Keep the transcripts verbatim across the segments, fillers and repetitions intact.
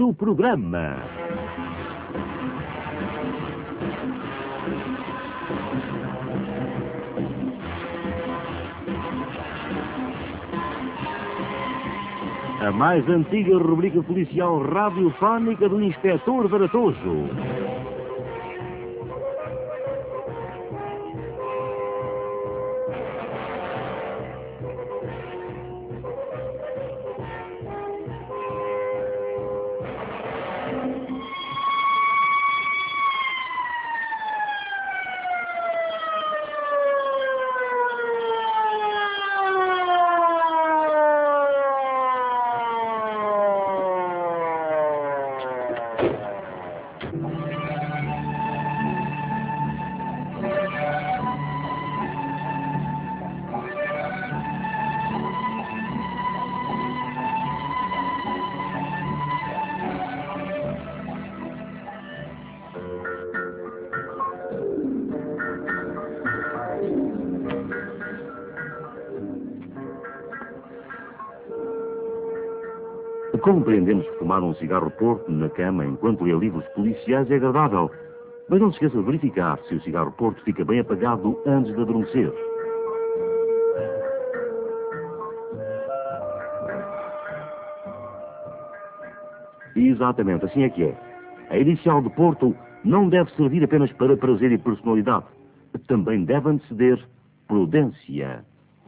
Quarto programa. A mais antiga rubrica policial radiofónica do Inspetor Baratoso. Compreendemos que fumar um cigarro porto na cama enquanto lê livros policiais é agradável, mas não se esqueça de verificar se o cigarro porto fica bem apagado antes de adormecer. Exatamente, assim é que é. A inicial de porto não deve servir apenas para prazer e personalidade. Também deve anteceder prudência.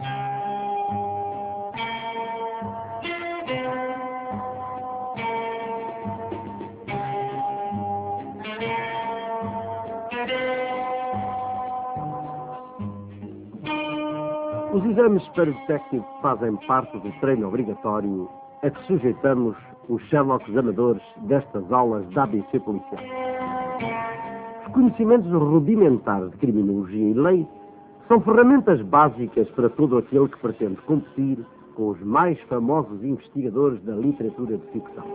Os exames para detective fazem parte do treino obrigatório a que sujeitamos os Sherlocks amadores destas aulas da A B C policial. Os conhecimentos rudimentares de criminologia e lei são ferramentas básicas para todo aquele que pretende competir com os mais famosos investigadores da literatura de ficção.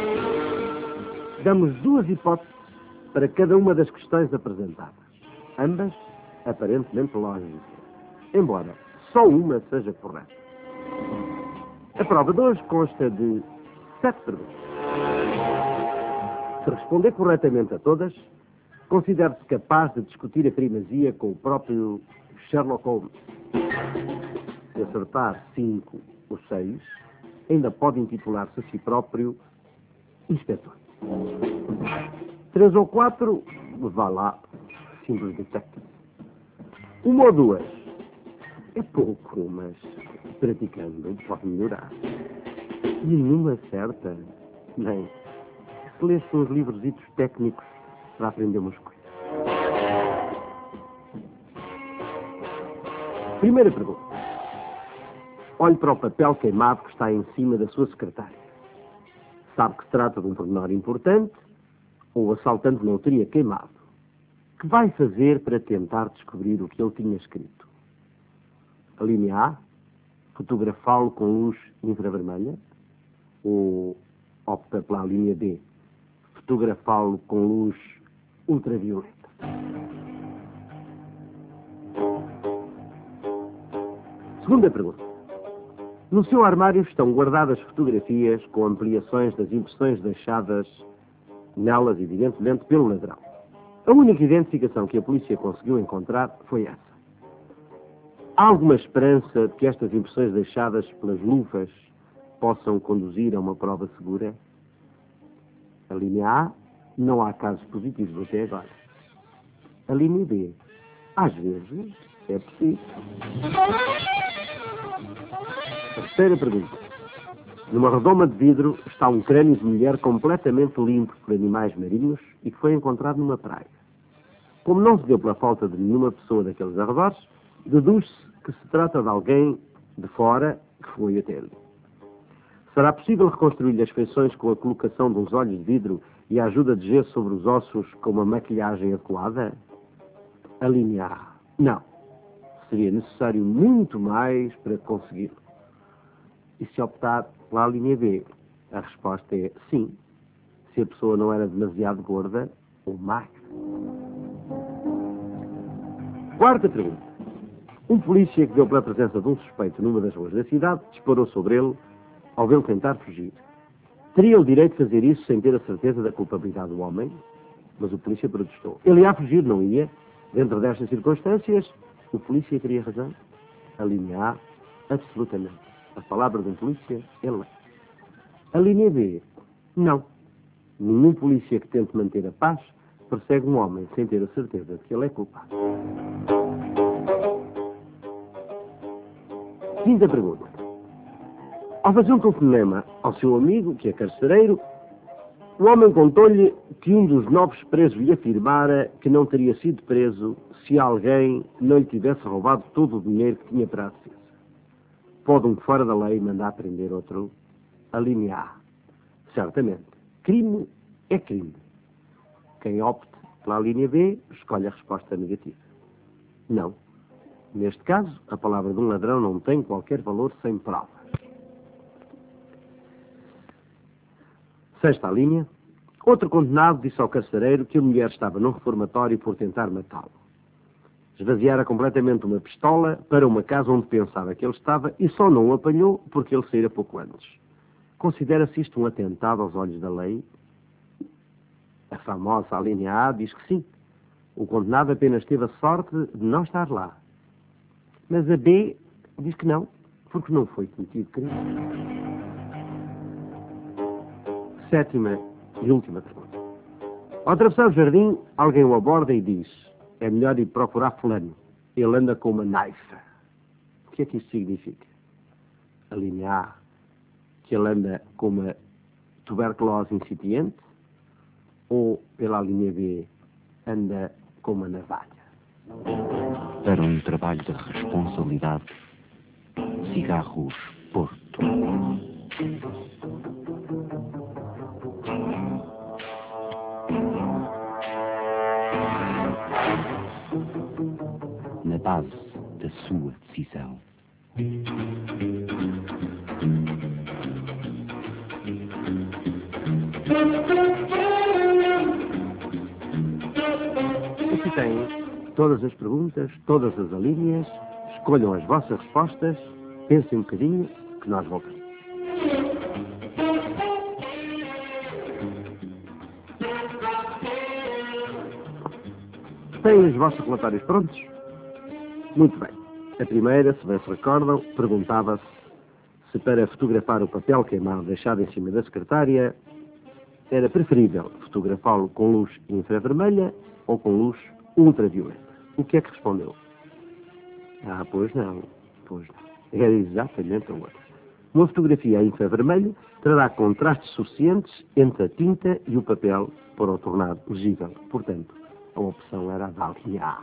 Damos duas hipóteses para cada uma das questões apresentadas, ambas aparentemente lógicas, embora só uma seja correta. A prova de hoje consta de sete perguntas. Se responder corretamente a todas, considere-se capaz de discutir a primazia com o próprio Sherlock Holmes. Se acertar cinco ou seis, ainda pode intitular-se a si próprio inspetor. Três ou quatro, vá lá, simples detective. Uma ou duas, é pouco, mas praticando pode melhorar. Nenhuma certa, nem. Se lês uns livrositos técnicos para aprender umas coisas. Primeira pergunta. Olhe para o papel queimado que está em cima da sua secretária. Sabe que se trata de um pormenor importante ou o assaltante não o teria queimado? Que vai fazer para tentar descobrir o que ele tinha escrito? A linha A, fotografá-lo com luz infravermelha, ou opta pela linha B, fotografá-lo com luz ultravioleta. Segunda pergunta. No seu armário estão guardadas fotografias com ampliações das impressões deixadas nelas, evidentemente, pelo ladrão. A única identificação que a polícia conseguiu encontrar foi essa. Há alguma esperança de que estas impressões deixadas pelas luvas possam conduzir a uma prova segura? A linha A, não há casos positivos até agora. A linha B, às vezes, é possível. A terceira pergunta. Numa redoma de vidro está um crânio de mulher completamente limpo por animais marinhos e que foi encontrado numa praia. Como não se deu pela falta de nenhuma pessoa daqueles arredores, deduz-se que se trata de alguém de fora que foi até ali. Será possível reconstruir as feições com a colocação de uns olhos de vidro e a ajuda de gesso sobre os ossos com uma maquilhagem adequada? A linha A, não. Seria necessário muito mais para conseguir. E se optar pela linha B, a resposta é sim, se a pessoa não era demasiado gorda ou magra. Quarta pergunta. Um polícia que deu pela presença de um suspeito numa das ruas da cidade disparou sobre ele ao vê-lo tentar fugir. Teria o direito de fazer isso sem ter a certeza da culpabilidade do homem? Mas o polícia protestou. Ele ia fugir, não ia? Dentro destas circunstâncias, o polícia teria razão? A linha A, absolutamente. A palavra de um polícia é lei. A linha B, não. Nenhum polícia que tente manter a paz persegue um homem sem ter a certeza de que ele é culpado. Quinta pergunta. Ao fazer um telefonema ao seu amigo, que é carcereiro, o homem contou-lhe que um dos novos presos lhe afirmara que não teria sido preso se alguém não lhe tivesse roubado todo o dinheiro que tinha para a defesa. Pode um fora da lei mandar prender outro? A linha A. Certamente. Crime é crime. Quem opte pela linha B escolhe a resposta negativa. Não. Neste caso, a palavra de um ladrão não tem qualquer valor sem prova. Sexta linha. Outro condenado disse ao carcereiro que a mulher estava num reformatório por tentar matá-lo. Esvaziara completamente uma pistola para uma casa onde pensava que ele estava e só não o apanhou porque ele saíra pouco antes. Considera-se isto um atentado aos olhos da lei? A famosa linha A diz que sim. O condenado apenas teve a sorte de não estar lá. Mas a B diz que não, porque não foi cometido crime. Sétima e última pergunta. Ao atravessar o jardim, alguém o aborda e diz: é melhor ir procurar fulano. Ele anda com uma naifa. O que é que isto significa? A linha A, que ele anda com uma tuberculose incipiente, ou pela linha B, anda com uma navalha? Para um trabalho de responsabilidade, Cigarros Porto. Na base da sua decisão. Aqui tem todas as perguntas, todas as alíneas. Escolham as vossas respostas. Pensem um bocadinho, que nós voltamos. Têm os vossos relatórios prontos? Muito bem. A primeira, se bem se recordam, perguntava-se se para fotografar o papel queimado deixado em cima da secretária era preferível fotografá-lo com luz infravermelha ou com luz ultravioleta. O que é que respondeu? Ah, pois não. Pois não. Era exatamente a outra. Uma fotografia a infravermelho trará contrastes suficientes entre a tinta e o papel para o tornar legível. Portanto, a opção era a da linha A.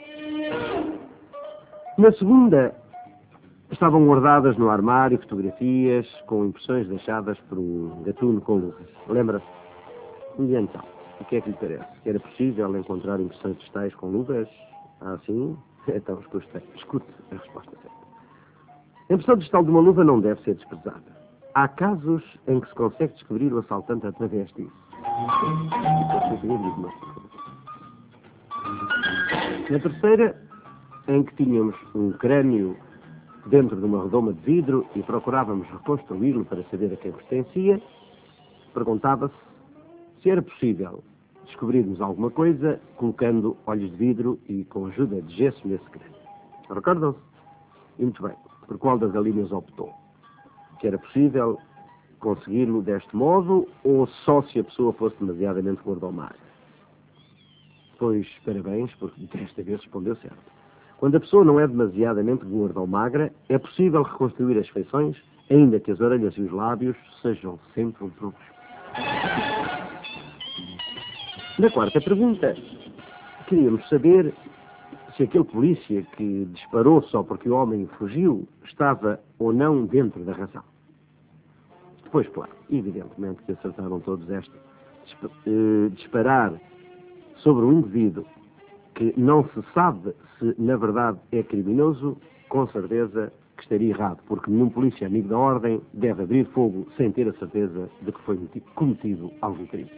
Na segunda, estavam guardadas no armário fotografias com impressões deixadas por um gatuno com luvas. Lembra-se? E então, o que é que lhe parece? Que era possível encontrar impressões digitais com luvas? Ah, sim? Então, escute, escute a resposta certa. A impressão digital de uma luva não deve ser desprezada. Há casos em que se consegue descobrir o assaltante através disso. Na terceira, em que tínhamos um crânio dentro de uma redoma de vidro e procurávamos reconstruí-lo para saber a quem pertencia, perguntava-se se era possível descobrirmos alguma coisa colocando olhos de vidro e com ajuda de gesso nesse crânio. Recordam-se? E muito bem. Por qual das alíneas optou? Que era possível consegui-lo deste modo ou só se a pessoa fosse demasiadamente gordomagra? Pois, parabéns, porque desta vez respondeu certo. Quando a pessoa não é demasiadamente gorda ou magra, é possível reconstruir as feições, ainda que as orelhas e os lábios sejam sempre um problema. Na quarta pergunta, queríamos saber se aquele polícia que disparou só porque o homem fugiu estava ou não dentro da razão. Depois, claro, evidentemente que acertaram todos esta. Disparar sobre um indivíduo que não se sabe se na verdade é criminoso, com certeza que estaria errado, porque nenhum polícia amigo da ordem deve abrir fogo sem ter a certeza de que foi cometido algum crime.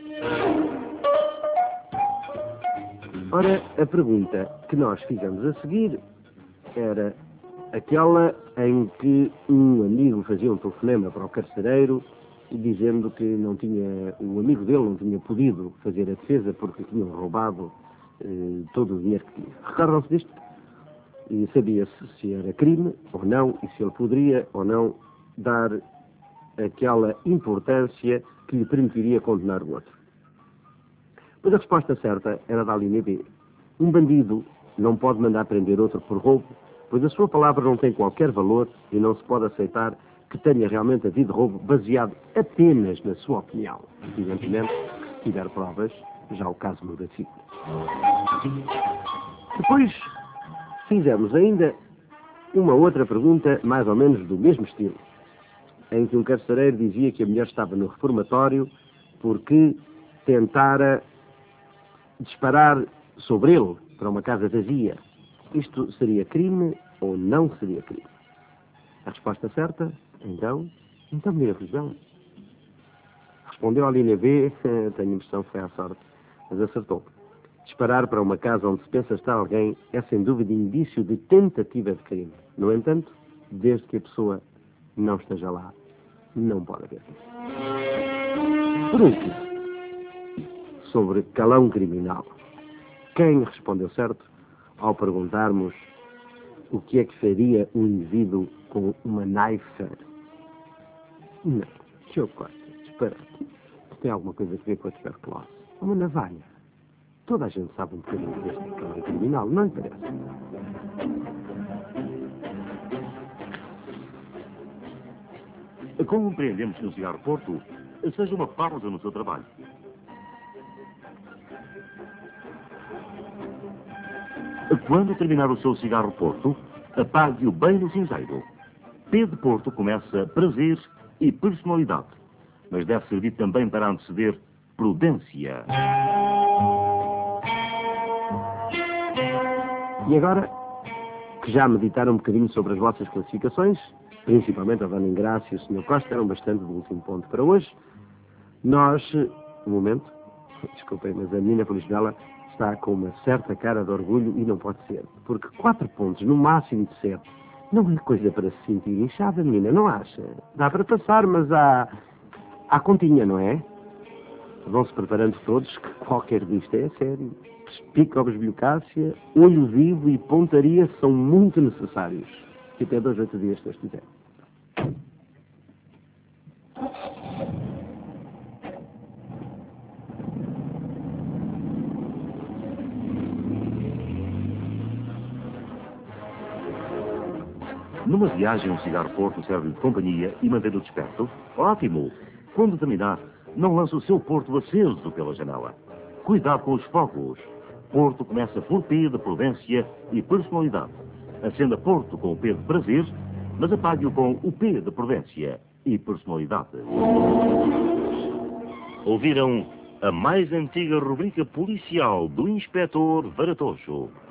Ora, a pergunta que nós fizemos a seguir era aquela em que um amigo fazia um telefonema para o carcereiro dizendo que não tinha, o amigo dele não tinha podido fazer a defesa porque tinham roubado eh, todo o dinheiro que tinha. Recordam-se disto? E sabia-se se era crime ou não e se ele poderia ou não dar aquela importância que lhe permitiria condenar o outro. Pois a resposta certa era da linha B. Um bandido não pode mandar prender outro por roubo, pois a sua palavra não tem qualquer valor e não se pode aceitar que tenha realmente havido roubo baseado apenas na sua opinião. Evidentemente, se tiver provas, já o caso muda de figura. Depois, fizemos ainda uma outra pergunta, mais ou menos do mesmo estilo, em que um carcereiro dizia que a mulher estava no reformatório porque tentara disparar sobre ele para uma casa vazia. Isto seria crime ou não seria crime? A resposta certa, então, então menina Feijão. Respondeu à linha B, tenho a impressão que foi à sorte, mas acertou. Disparar para uma casa onde se pensa estar alguém é sem dúvida indício de tentativa de crime. No entanto, desde que a pessoa não esteja lá, não pode haver crime. Por último, sobre calão criminal. Quem respondeu certo ao perguntarmos o que é que faria um indivíduo com uma naifa? Não, senhor Costa, espera. Tem alguma coisa a ver com a tuberculose? Uma navalha. Toda a gente sabe um bocadinho deste calão criminal, não lhe parece? Compreendemos que o cigarro Porto seja uma pausa no seu trabalho. Quando terminar o seu cigarro Porto, apague-o bem no cinzeiro. P de Porto começa prazer e personalidade, mas deve servir também para anteceder prudência. E agora, que já meditaram um bocadinho sobre as vossas classificações, principalmente a Dona Ingrácia e o senhor Costa, eram bastante do último ponto para hoje, nós, um momento, desculpem, mas a menina Felizbela está com uma certa cara de orgulho e não pode ser, porque quatro pontos no máximo de sete não é coisa para se sentir inchada, menina, não acha? Dá para passar, mas há, há continha, não é? Vão-se preparando todos que qualquer disto é sério. Pica, bisbilhocácia, olho vivo e pontaria são muito necessários. E até dois, oito dias, se Deus quiser. Numa viagem, um cigarro Porto serve de companhia e mantém-o desperto? Ótimo! Quando terminar, não lance o seu Porto aceso pela janela. Cuidado com os fogos. Porto começa por P de prudência e personalidade. Acenda Porto com o P de prazer, mas apague-o com o P de prudência e personalidade. Ouviram a mais antiga rubrica policial do Inspetor Varatocho.